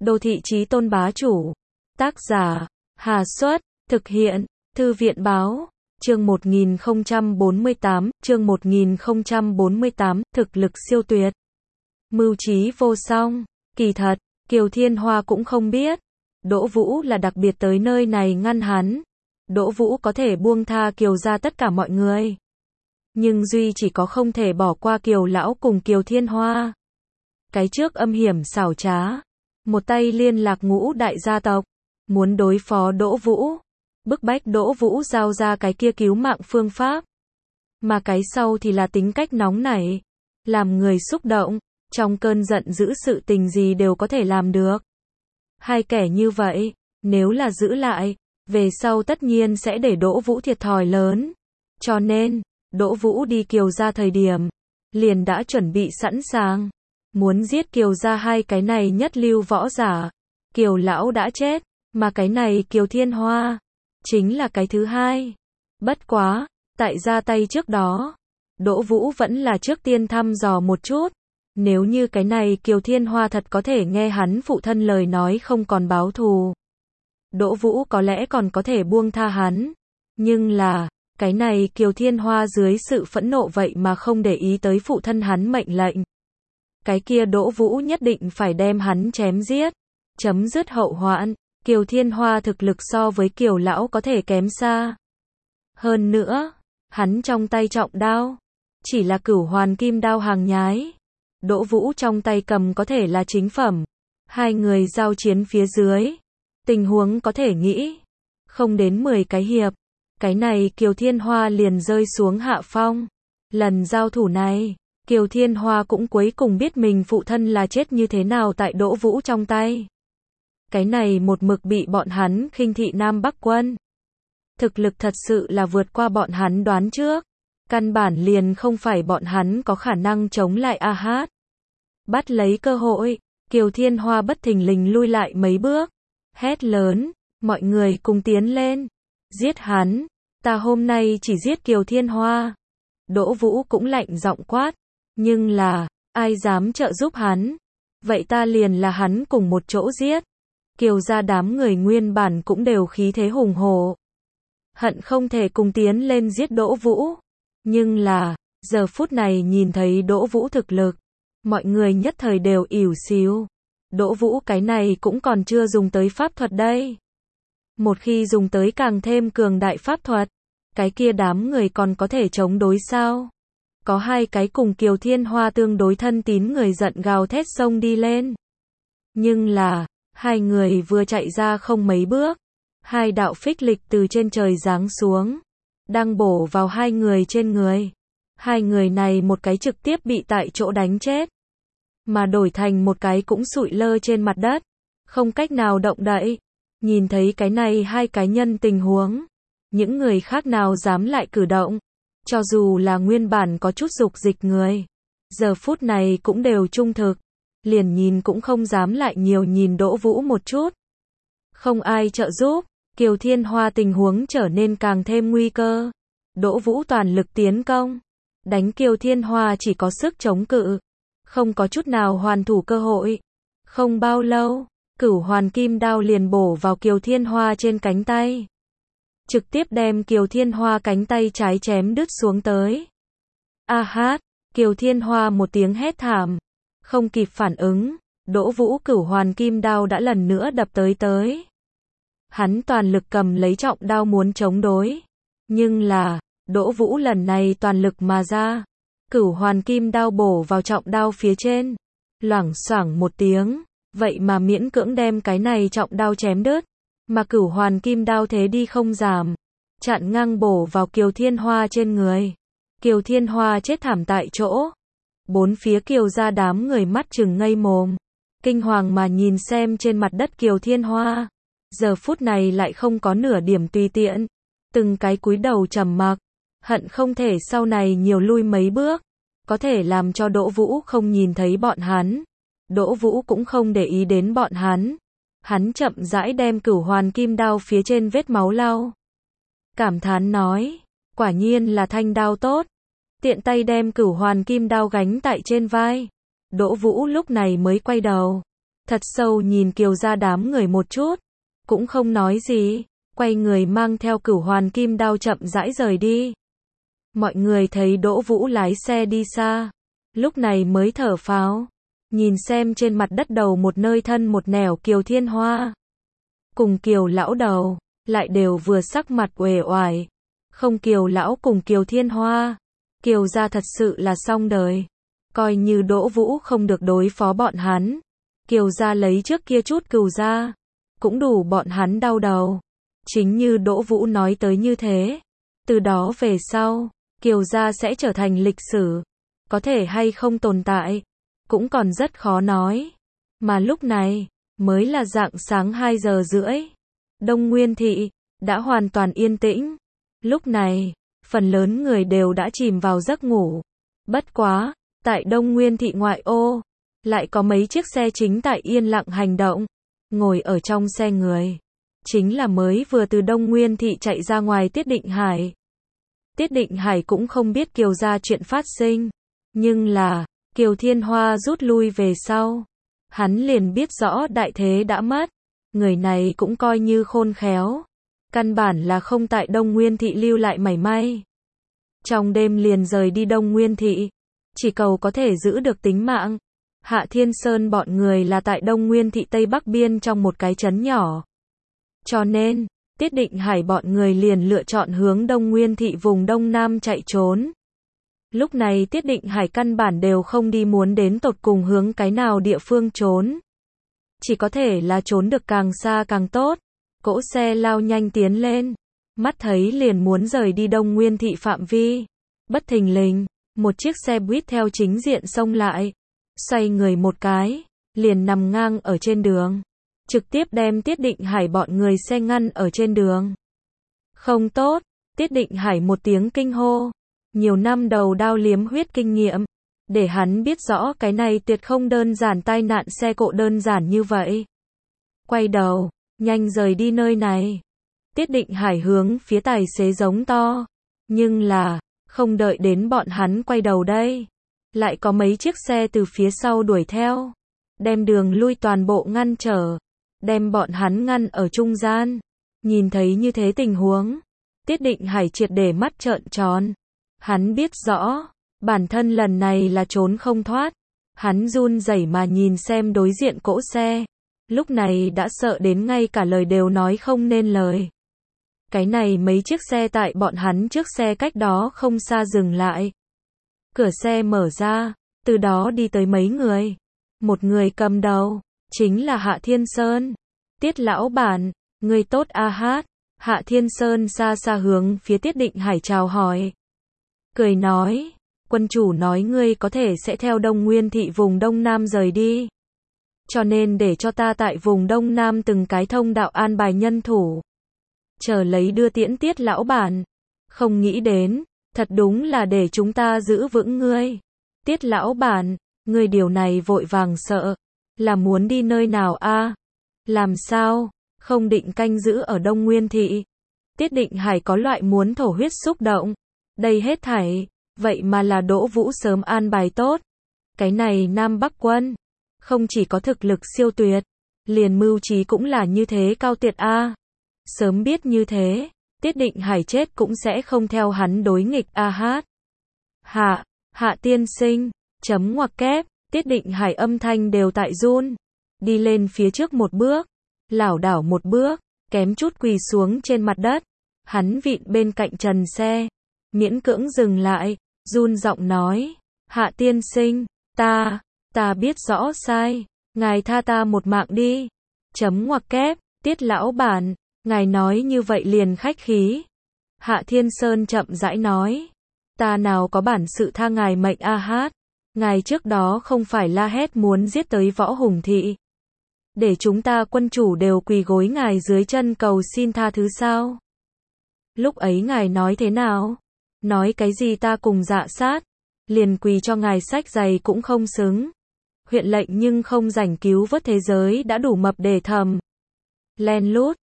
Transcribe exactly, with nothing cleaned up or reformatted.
Đô thị chí tôn bá chủ. Tác giả, Hà Xuất, thực hiện, Thư viện Báo, chương một nghìn không trăm bốn mươi tám, chương một nghìn không trăm bốn mươi tám, thực lực siêu tuyệt. Mưu trí vô song, kỳ thật, Kiều Thiên Hoa cũng không biết. Đỗ Vũ là đặc biệt tới nơi này ngăn hắn. Đỗ Vũ có thể buông tha Kiều ra tất cả mọi người. Nhưng duy chỉ có không thể bỏ qua Kiều Lão cùng Kiều Thiên Hoa. Cái trước âm hiểm xảo trá. Một tay liên lạc ngũ đại gia tộc. Muốn đối phó Đỗ Vũ. Bức bách Đỗ Vũ giao ra cái kia cứu mạng phương pháp. Mà cái sau thì là tính cách nóng nảy. Làm người xúc động. Trong cơn giận dữ sự tình gì đều có thể làm được. Hai kẻ như vậy, nếu là giữ lại, về sau tất nhiên sẽ để Đỗ Vũ thiệt thòi lớn. Cho nên, Đỗ Vũ đi Kiều ra thời điểm, liền đã chuẩn bị sẵn sàng. Muốn giết Kiều ra hai cái này nhất lưu võ giả. Kiều Lão đã chết, mà cái này Kiều Thiên Hoa, chính là cái thứ hai. Bất quá, tại ra tay trước đó, Đỗ Vũ vẫn là trước tiên thăm dò một chút. Nếu như cái này Kiều Thiên Hoa thật có thể nghe hắn phụ thân lời nói không còn báo thù, Đỗ Vũ có lẽ còn có thể buông tha hắn. Nhưng là, cái này Kiều Thiên Hoa dưới sự phẫn nộ vậy mà không để ý tới phụ thân hắn mệnh lệnh. Cái kia Đỗ Vũ nhất định phải đem hắn chém giết, chấm dứt hậu hoạn. Kiều Thiên Hoa thực lực so với Kiều Lão có thể kém xa. Hơn nữa, hắn trong tay trọng đao, chỉ là cửu hoàn kim đao hàng nhái. Đỗ Vũ trong tay cầm có thể là chính phẩm. Hai người giao chiến phía dưới. Tình huống có thể nghĩ. Không đến mười cái hiệp. Cái này Kiều Thiên Hoa liền rơi xuống hạ phong. Lần giao thủ này, Kiều Thiên Hoa cũng cuối cùng biết mình phụ thân là chết như thế nào tại Đỗ Vũ trong tay. Cái này một mực bị bọn hắn khinh thị Nam Bắc quân. Thực lực thật sự là vượt qua bọn hắn đoán trước. Căn bản liền không phải bọn hắn có khả năng chống lại A Hát. Bắt lấy cơ hội, Kiều Thiên Hoa bất thình lình lui lại mấy bước. Hét lớn, mọi người cùng tiến lên. Giết hắn, ta hôm nay chỉ giết Kiều Thiên Hoa. Đỗ Vũ cũng lạnh giọng quát. Nhưng là, ai dám trợ giúp hắn? Vậy ta liền là hắn cùng một chỗ giết. Kiều ra đám người nguyên bản cũng đều khí thế hùng hổ. Hận không thể cùng tiến lên giết Đỗ Vũ. Nhưng là, giờ phút này nhìn thấy Đỗ Vũ thực lực, mọi người nhất thời đều ỉu xìu. Đỗ Vũ cái này cũng còn chưa dùng tới pháp thuật đây. Một khi dùng tới càng thêm cường đại pháp thuật, cái kia đám người còn có thể chống đối sao? Có hai cái cùng Kiều Thiên Hoa tương đối thân tín người giận gào thét xông đi lên. Nhưng là, hai người vừa chạy ra không mấy bước, hai đạo phích lịch từ trên trời giáng xuống, đang bổ vào hai người trên người. Hai người này một cái trực tiếp bị tại chỗ đánh chết, mà đổi thành một cái cũng sụi lơ trên mặt đất, không cách nào động đậy. Nhìn thấy cái này hai cá nhân tình huống, những người khác nào dám lại cử động, cho dù là nguyên bản có chút dục dịch người, giờ phút này cũng đều trung thực, liền nhìn cũng không dám lại nhiều nhìn Đỗ Vũ một chút. Không ai trợ giúp, Kiều Thiên Hoa tình huống trở nên càng thêm nguy cơ. Đỗ Vũ toàn lực tiến công, đánh Kiều Thiên Hoa chỉ có sức chống cự, không có chút nào hoàn thủ cơ hội. Không bao lâu, cửu hoàn kim đao liền bổ vào Kiều Thiên Hoa trên cánh tay, trực tiếp đem Kiều Thiên Hoa cánh tay trái chém đứt xuống tới. A Hát, Kiều Thiên Hoa một tiếng hét thảm, không kịp phản ứng, Đỗ Vũ cửu hoàn kim đao đã lần nữa đập tới tới. Hắn toàn lực cầm lấy trọng đao muốn chống đối, nhưng là, Đỗ Vũ lần này toàn lực mà ra, cửu hoàn kim đao bổ vào trọng đao phía trên, loảng xoảng một tiếng, vậy mà miễn cưỡng đem cái này trọng đao chém đứt, mà cửu hoàn kim đao thế đi không giảm, chặn ngang bổ vào Kiều Thiên Hoa trên người. Kiều Thiên Hoa chết thảm tại chỗ. Bốn phía Kiều ra đám người mắt trừng ngây mồm, kinh hoàng mà nhìn xem trên mặt đất Kiều Thiên Hoa. Giờ phút này lại không có nửa điểm tùy tiện, từng cái cúi đầu trầm mặc, hận không thể sau này nhiều lui mấy bước, có thể làm cho Đỗ Vũ không nhìn thấy bọn hắn. Đỗ Vũ cũng không để ý đến bọn hắn. Hắn chậm rãi đem cửu hoàn kim đao phía trên vết máu lau. Cảm thán nói, quả nhiên là thanh đao tốt. Tiện tay đem cửu hoàn kim đao gánh tại trên vai. Đỗ Vũ lúc này mới quay đầu, thật sâu nhìn Kiều gia đám người một chút, cũng không nói gì, quay người mang theo Cửu Hoàn Kim Đao chậm rãi rời đi. Mọi người thấy Đỗ Vũ lái xe đi xa, lúc này mới thở phào, nhìn xem trên mặt đất đầu một nơi thân một nẻo Kiều Thiên Hoa, cùng Kiều lão đầu, lại đều vừa sắc mặt uể oải. Không Kiều lão cùng Kiều Thiên Hoa, Kiều gia thật sự là xong đời. Coi như Đỗ Vũ không được đối phó bọn hắn, Kiều gia lấy trước kia chút cừu gia, cũng đủ bọn hắn đau đầu. Chính như Đỗ Vũ nói tới như thế, từ đó về sau, Kiều gia sẽ trở thành lịch sử, có thể hay không tồn tại, cũng còn rất khó nói. Mà lúc này, mới là rạng sáng hai giờ rưỡi, Đông Nguyên thị đã hoàn toàn yên tĩnh. Lúc này, phần lớn người đều đã chìm vào giấc ngủ. Bất quá, tại Đông Nguyên thị ngoại ô, lại có mấy chiếc xe chính tại yên lặng hành động. Ngồi ở trong xe người, chính là mới vừa từ Đông Nguyên thị chạy ra ngoài Tiết Định Hải. Tiết Định Hải cũng không biết Kiều gia chuyện phát sinh, nhưng là, Kiều Thiên Hoa rút lui về sau, hắn liền biết rõ đại thế đã mất. Người này cũng coi như khôn khéo, căn bản là không tại Đông Nguyên thị lưu lại mảy may. Trong đêm liền rời đi Đông Nguyên thị, chỉ cầu có thể giữ được tính mạng. Hạ Thiên Sơn bọn người là tại Đông Nguyên thị Tây Bắc biên trong một cái trấn nhỏ. Cho nên, Tiết Định Hải bọn người liền lựa chọn hướng Đông Nguyên thị vùng Đông Nam chạy trốn. Lúc này Tiết Định Hải căn bản đều không đi muốn đến tột cùng hướng cái nào địa phương trốn. Chỉ có thể là trốn được càng xa càng tốt. Cỗ xe lao nhanh tiến lên, mắt thấy liền muốn rời đi Đông Nguyên thị phạm vi. Bất thình lình, một chiếc xe buýt theo chính diện xông lại, xoay người một cái, liền nằm ngang ở trên đường, trực tiếp đem Tiết Định Hải bọn người xe ngăn ở trên đường. Không tốt, Tiết Định Hải một tiếng kinh hô, nhiều năm đầu đao liếm huyết kinh nghiệm, để hắn biết rõ cái này tuyệt không đơn giản tai nạn xe cộ đơn giản như vậy. Quay đầu, nhanh rời đi nơi này. Tiết Định Hải hướng phía tài xế giống to, nhưng là, không đợi đến bọn hắn quay đầu đây, lại có mấy chiếc xe từ phía sau đuổi theo, đem đường lui toàn bộ ngăn trở, đem bọn hắn ngăn ở trung gian. Nhìn thấy như thế tình huống, Tiết Định Hải triệt để mắt trợn tròn. Hắn biết rõ, bản thân lần này là trốn không thoát. Hắn run rẩy mà nhìn xem đối diện cỗ xe, lúc này đã sợ đến ngay cả lời đều nói không nên lời. Cái này mấy chiếc xe tại bọn hắn trước xe cách đó không xa dừng lại. Cửa xe mở ra, từ đó đi tới mấy người. Một người cầm đầu, chính là Hạ Thiên Sơn. Tiết lão bản, người tốt a hát. Hạ Thiên Sơn xa xa hướng phía Tiết Định Hải chào hỏi. Cười nói, quân chủ nói ngươi có thể sẽ theo Đông Nguyên thị vùng Đông Nam rời đi. Cho nên để cho ta tại vùng Đông Nam từng cái thông đạo an bài nhân thủ. Chờ lấy đưa tiễn Tiết lão bản. Không nghĩ đến, thật đúng là để chúng ta giữ vững ngươi. Tiết lão bản, ngươi điều này vội vàng sợ, là muốn đi nơi nào a? Làm sao, không định canh giữ ở Đông Nguyên thị? Tiết Định Hải có loại muốn thổ huyết xúc động. Đây hết thảy, vậy mà là Đỗ Vũ sớm an bài tốt. Cái này Nam Bắc quân, không chỉ có thực lực siêu tuyệt, liền mưu trí cũng là như thế cao tuyệt a. Sớm biết như thế, Tiết Định Hải chết cũng sẽ không theo hắn đối nghịch a hát. Hạ, Hạ tiên sinh, chấm ngoặc kép, Tiết Định Hải âm thanh đều tại run. Đi lên phía trước một bước, lảo đảo một bước, kém chút quỳ xuống trên mặt đất. Hắn vịn bên cạnh trần xe, miễn cưỡng dừng lại, run giọng nói, Hạ tiên sinh, ta, ta biết rõ sai, ngài tha ta một mạng đi. Chấm ngoặc kép, Tiết lão bản, ngài nói như vậy liền khách khí. Hạ Thiên Sơn chậm rãi nói, ta nào có bản sự tha ngài mệnh a hát, ngài trước đó không phải la hét muốn giết tới Võ Hùng thị, để chúng ta quân chủ đều quỳ gối ngài dưới chân cầu xin tha thứ sao? Lúc ấy ngài nói thế nào? Nói cái gì ta cùng dạ sát, liền quỳ cho ngài sách giày cũng không xứng. Huyện lệnh nhưng không rảnh cứu vớt thế giới đã đủ mập để thầm. Len lút,